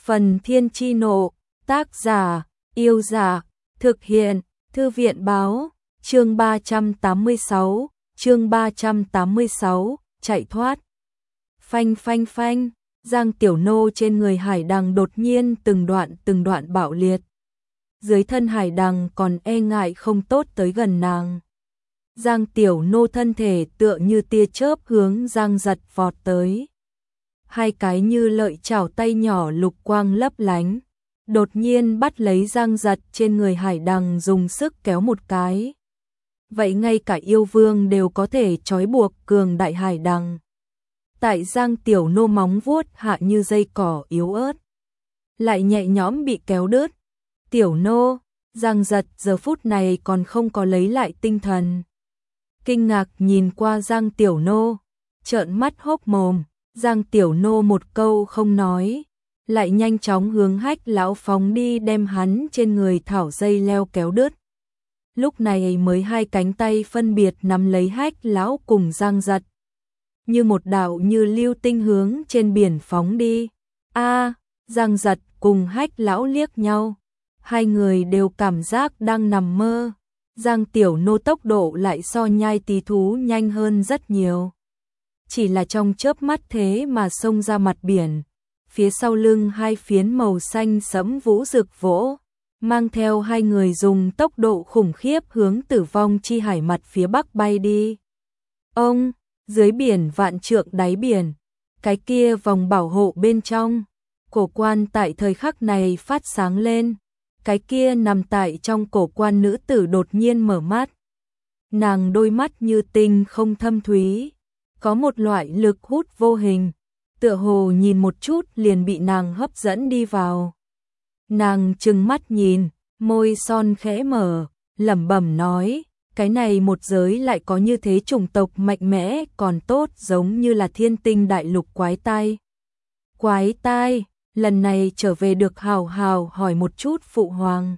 Phần Thiên Chi Nộ, tác giả, Yêu Giả, thực hiện, Thư viện Báo, chương 386, chạy thoát. Phanh phanh phanh, Giang Tiểu Nô trên người hải đằng đột nhiên từng đoạn bạo liệt. Dưới thân hải đằng còn e ngại không tốt tới gần nàng. Giang Tiểu Nô thân thể tựa như tia chớp hướng Giang Giật vọt tới. Hai cái như lợi chảo tay nhỏ lục quang lấp lánh, đột nhiên bắt lấy Giang Giật trên người hải đằng dùng sức kéo một cái. Vậy ngay cả yêu vương đều có thể trói buộc cường đại hải đằng. Tại Giang Tiểu Nô móng vuốt hạ như dây cỏ yếu ớt, lại nhẹ nhõm bị kéo đứt. Tiểu Nô, Giang Giật giờ phút này còn không có lấy lại tinh thần. Kinh ngạc nhìn qua Giang Tiểu Nô, trợn mắt hốc mồm. Giang Tiểu Nô một câu không nói, lại nhanh chóng hướng Hách lão phóng đi đem hắn trên người thảo dây leo kéo đứt. Lúc này mới hai cánh tay phân biệt nắm lấy Hách lão cùng Giang Giật, như một đạo như lưu tinh hướng trên biển phóng đi. Giang Giật cùng Hách lão liếc nhau, hai người đều cảm giác đang nằm mơ. Giang Tiểu Nô tốc độ lại so nhai tí thú nhanh hơn rất nhiều. Chỉ là trong chớp mắt thế mà xông ra mặt biển, phía sau lưng hai phiến màu xanh sẫm vũ rực vỗ, mang theo hai người dùng tốc độ khủng khiếp hướng Tử Vong Chi Hải mặt phía bắc bay đi. Dưới biển vạn trượng đáy biển, cái kia vòng bảo hộ bên trong, cổ quan tại thời khắc này phát sáng lên, cái kia nằm tại trong cổ quan nữ tử đột nhiên mở mắt. Nàng đôi mắt như tinh không thâm thúy, có một loại lực hút vô hình, tựa hồ nhìn một chút liền bị nàng hấp dẫn đi vào. Nàng trừng mắt nhìn, môi son khẽ mở, lẩm bẩm nói, cái này một giới lại có như thế chủng tộc mạnh mẽ còn tốt, giống như là Thiên Tinh đại lục quái tai. Quái tai, lần này trở về được hào hào hỏi một chút phụ hoàng.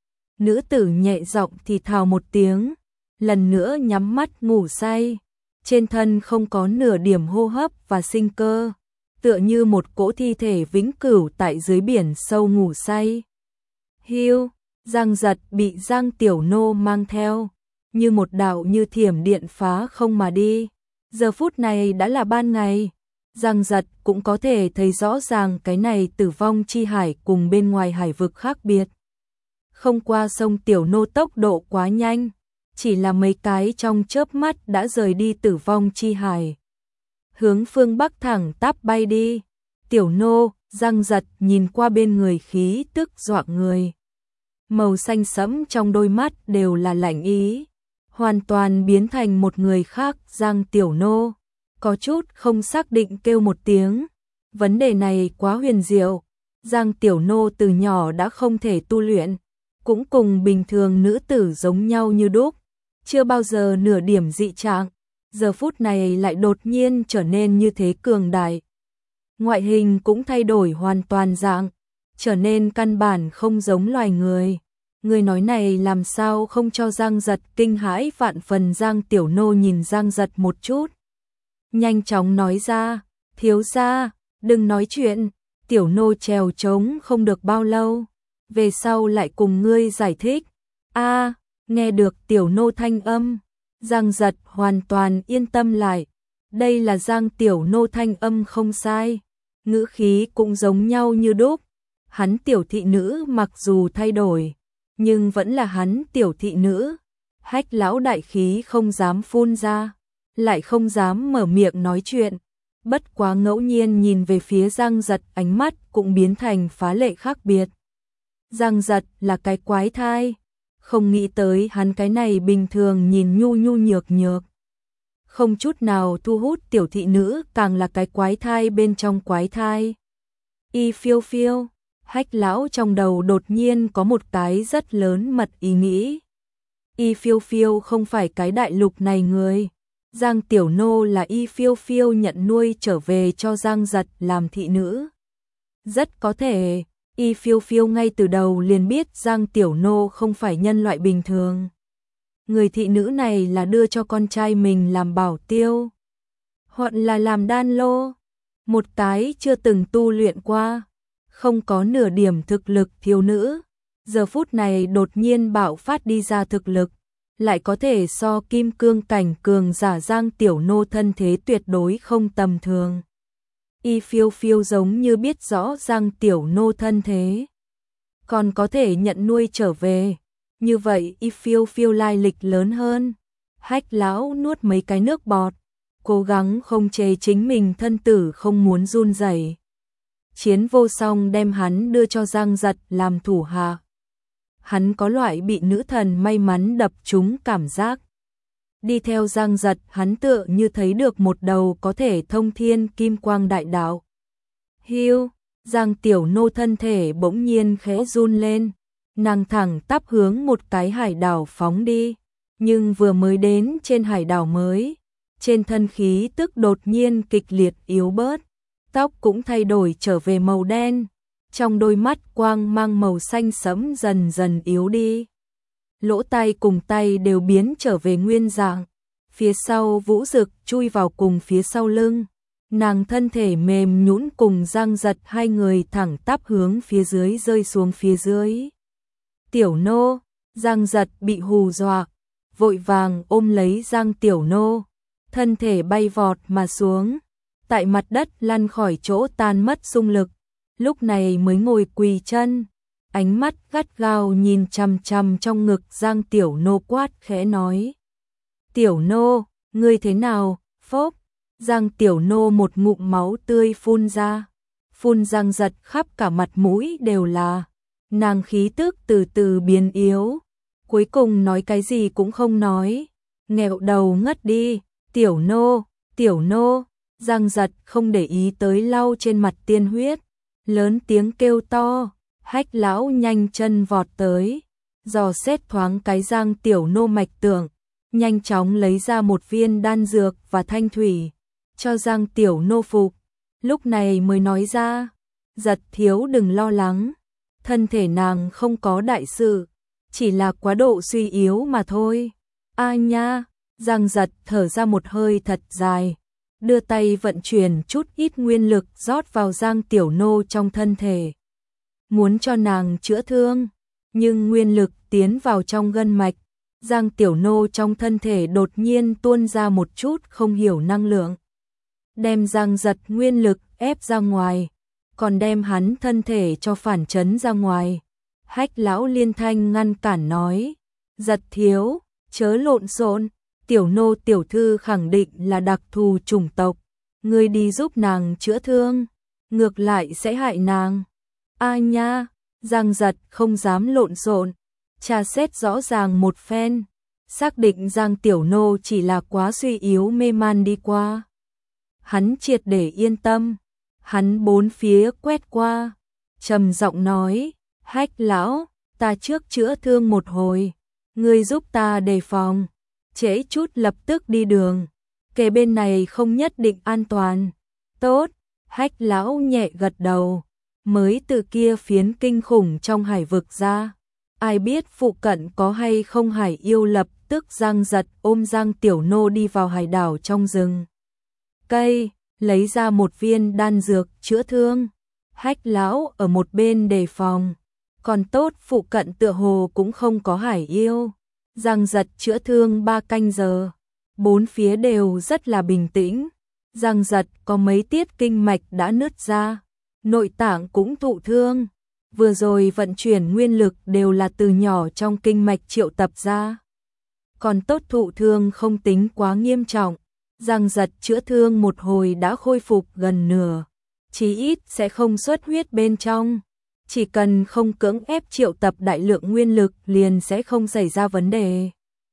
Nữ tử nhẹ giọng thì thào một tiếng, lần nữa nhắm mắt ngủ say. Trên thân không có nửa điểm hô hấp và sinh cơ, tựa như một cỗ thi thể vĩnh cửu tại dưới biển sâu ngủ say. Hiu, Giang Giật bị Giang Tiểu Nô mang theo, như một đạo như thiểm điện phá không mà đi. Giờ phút này đã là ban ngày, Giang Giật cũng có thể thấy rõ ràng cái này Tử Vong Chi Hải cùng bên ngoài hải vực khác biệt. Không qua sông Tiểu Nô tốc độ quá nhanh, chỉ là mấy cái trong chớp mắt đã rời đi Tử Vong Chi Hải, hướng phương bắc thẳng tắp bay đi. Tiểu Nô, Giang Giật nhìn qua bên người khí tức dọa người, màu xanh sẫm trong đôi mắt đều là lạnh ý, hoàn toàn biến thành một người khác. Giang Tiểu Nô có chút không xác định kêu một tiếng, vấn đề này quá huyền diệu. Giang Tiểu Nô từ nhỏ đã không thể tu luyện, cũng cùng bình thường nữ tử giống nhau như đúc, chưa bao giờ nửa điểm dị trạng, giờ phút này lại đột nhiên trở nên như thế cường đại. Ngoại hình cũng thay đổi hoàn toàn dạng, trở nên căn bản không giống loài người. Người nói này làm sao không cho Giang Giật kinh hãi vạn phần. Giang Tiểu Nô nhìn Giang Giật một chút, nhanh chóng nói ra, thiếu gia, đừng nói chuyện, Tiểu Nô trèo trống không được bao lâu, về sau lại cùng ngươi giải thích. Nghe được Tiểu Nô thanh âm, Giang Giật hoàn toàn yên tâm lại. Đây là Giang Tiểu Nô thanh âm không sai, ngữ khí cũng giống nhau như đúc. Hắn tiểu thị nữ mặc dù thay đổi, nhưng vẫn là hắn tiểu thị nữ. Hách lão đại khí không dám phun ra, lại không dám mở miệng nói chuyện. Bất quá ngẫu nhiên nhìn về phía Giang Giật, ánh mắt cũng biến thành phá lệ khác biệt. Giang Giật là cái quái thai, không nghĩ tới hắn cái này bình thường nhìn nhu nhu nhược nhược, không chút nào thu hút tiểu thị nữ càng là cái quái thai bên trong quái thai. Y phiêu phiêu, Hách lão trong đầu đột nhiên có một cái rất lớn mật ý nghĩ. Y phiêu phiêu không phải cái đại lục này người. Giang Tiểu Nô là Y phiêu phiêu nhận nuôi trở về cho Giang Giật làm thị nữ. Rất có thể Y phiêu phiêu ngay từ đầu liền biết Giang Tiểu Nô không phải nhân loại bình thường. Người thị nữ này là đưa cho con trai mình làm bảo tiêu, hoặc là làm đan lô. Một cái chưa từng tu luyện qua, không có nửa điểm thực lực thiếu nữ, giờ phút này đột nhiên bạo phát đi ra thực lực, lại có thể so kim cương cảnh cường giả Giang Tiểu Nô thân thế tuyệt đối không tầm thường. Y phiêu phiêu giống như biết rõ Giang Tiểu Nô thân thế, còn có thể nhận nuôi trở về, như vậy Y phiêu phiêu lai lịch lớn hơn. Hách lão nuốt mấy cái nước bọt, cố gắng không chế chính mình thân tử không muốn run rẩy. Chiến vô song đem hắn đưa cho Giang Giật làm thủ hạ. Hắn có loại bị nữ thần may mắn đập trúng cảm giác. Đi theo Giang Giật, hắn tựa như thấy được một đầu có thể thông thiên kim quang đại đạo. Hiu, Giang Tiểu Nô thân thể bỗng nhiên khẽ run lên, nàng thẳng tắp hướng một cái hải đảo phóng đi, nhưng vừa mới đến trên hải đảo mới, trên thân khí tức đột nhiên kịch liệt yếu bớt, tóc cũng thay đổi trở về màu đen, trong đôi mắt quang mang màu xanh sẫm dần dần yếu đi. Lỗ tai cùng tay đều biến trở về nguyên dạng, phía sau Vũ Dực chui vào cùng phía sau lưng, nàng thân thể mềm nhũn cùng Giang Giật hai người thẳng tắp hướng phía dưới rơi xuống phía dưới. Tiểu Nô, Giang Giật bị hù dọa, vội vàng ôm lấy Giang Tiểu Nô, thân thể bay vọt mà xuống, tại mặt đất lăn khỏi chỗ tan mất xung lực, lúc này mới ngồi quỳ chân, ánh mắt gắt gao nhìn chằm chằm trong ngực Giang Tiểu Nô quát khẽ nói. Tiểu Nô, ngươi thế nào? Phốc, Giang Tiểu Nô một ngụm máu tươi phun ra, phun Giang Giật khắp cả mặt mũi đều là, nàng khí tức từ từ biến yếu, cuối cùng nói cái gì cũng không nói, nghẹo đầu ngất đi. Tiểu Nô, Tiểu Nô, Giang Giật không để ý tới lau trên mặt tiên huyết, lớn tiếng kêu to. Hách lão nhanh chân vọt tới, dò xét thoáng cái Giang Tiểu Nô mạch tưởng, nhanh chóng lấy ra một viên đan dược và thanh thủy, cho Giang Tiểu Nô phục, lúc này mới nói ra, Giật thiếu đừng lo lắng, thân thể nàng không có đại sự, chỉ là quá độ suy yếu mà thôi. A nha, Giang Giật thở ra một hơi thật dài, đưa tay vận chuyển chút ít nguyên lực rót vào Giang Tiểu Nô trong thân thể, muốn cho nàng chữa thương, nhưng nguyên lực tiến vào trong gân mạch, Giang Tiểu Nô trong thân thể đột nhiên tuôn ra một chút không hiểu năng lượng, đem Giang Giật nguyên lực ép ra ngoài, còn đem hắn thân thể cho phản chấn ra ngoài. Hách lão liên thanh ngăn cản nói, Giật thiếu, chớ lộn xộn, Tiểu Nô tiểu thư khẳng định là đặc thù chủng tộc, ngươi đi giúp nàng chữa thương, ngược lại sẽ hại nàng. A nha, Giang Giật không dám lộn xộn, tra xét rõ ràng một phen, xác định Giang Tiểu Nô chỉ là quá suy yếu mê man đi qua. Hắn triệt để yên tâm, hắn bốn phía quét qua, trầm giọng nói, Hách lão, ta trước chữa thương một hồi, ngươi giúp ta đề phòng, trễ chút lập tức đi đường, kề bên này không nhất định an toàn. Tốt, Hách lão nhẹ gật đầu, mới từ kia phiến kinh khủng trong hải vực ra, ai biết phụ cận có hay không hải yêu, lập tức Giang Giật ôm Giang Tiểu Nô đi vào hải đảo trong rừng cây, lấy ra một viên đan dược chữa thương. Hách lão ở một bên đề phòng, còn tốt phụ cận tựa hồ cũng không có hải yêu. Giang Giật chữa thương 3 canh giờ, bốn phía đều rất là bình tĩnh. Giang Giật có mấy tiết kinh mạch đã nứt ra, nội tạng cũng thụ thương, vừa rồi vận chuyển nguyên lực đều là từ nhỏ trong kinh mạch triệu tập ra. Còn tốt thụ thương không tính quá nghiêm trọng, Giang Giật chữa thương một hồi đã khôi phục gần nửa, chí ít sẽ không xuất huyết bên trong, chỉ cần không cưỡng ép triệu tập đại lượng nguyên lực liền sẽ không xảy ra vấn đề.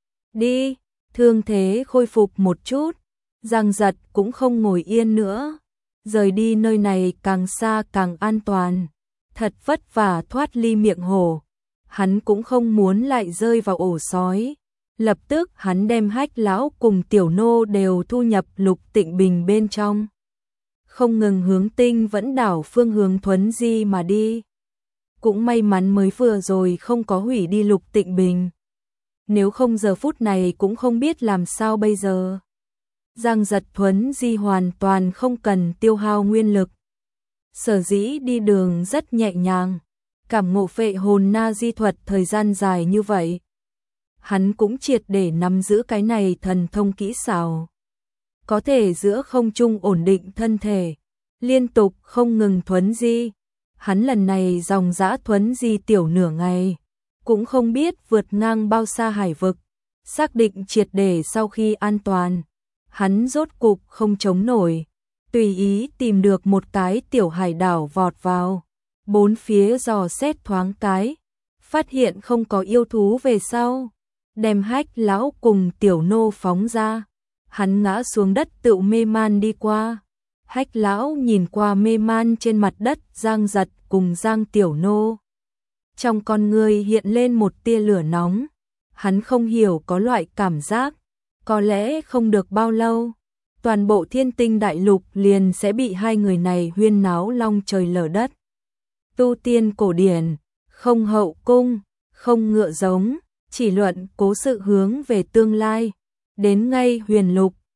Đi, thương thế khôi phục một chút, Giang Giật cũng không ngồi yên nữa, rời đi nơi này càng xa càng an toàn, thật vất vả thoát ly miệng hổ, hắn cũng không muốn lại rơi vào ổ sói. Lập tức hắn đem Hách lão cùng Tiểu Nô đều thu nhập Lục Tịnh Bình bên trong, không ngừng hướng Tinh Vẫn đảo phương hướng thuấn di mà đi. Cũng may mắn mới vừa rồi không có hủy đi Lục Tịnh Bình, nếu không giờ phút này cũng không biết làm sao bây giờ. Giang Giật thuấn di hoàn toàn không cần tiêu hao nguyên lực, Sở dĩ đi đường rất nhẹ nhàng, cảm ngộ phệ hồn na di thuật thời gian dài như vậy. Hắn cũng triệt để nắm giữ cái này thần thông kỹ xảo. Có thể giữa không trung ổn định thân thể, liên tục không ngừng thuấn di. Hắn lần này dòng dã thuấn di tiểu nửa ngày, cũng không biết vượt ngang bao xa hải vực. Xác định triệt để sau khi an toàn, hắn rốt cục không chống nổi, tùy ý tìm được một cái tiểu hải đảo vọt vào, bốn phía dò xét thoáng cái, phát hiện không có yêu thú về sau, đem Hách lão cùng tiểu nô phóng ra. Hắn ngã xuống đất tự mê man đi qua. Hách lão nhìn qua mê man trên mặt đất Giang Giật cùng Giang tiểu nô. Trong con người hiện lên một tia lửa nóng. Hắn không hiểu có loại cảm giác, có lẽ không được bao lâu, toàn bộ Thiên Tinh đại lục liền sẽ bị hai người này huyên náo long trời lở đất. Tu tiên cổ điển, không hậu cung, không ngựa giống, chỉ luận cố sự hướng về tương lai. Đến ngay huyền lục,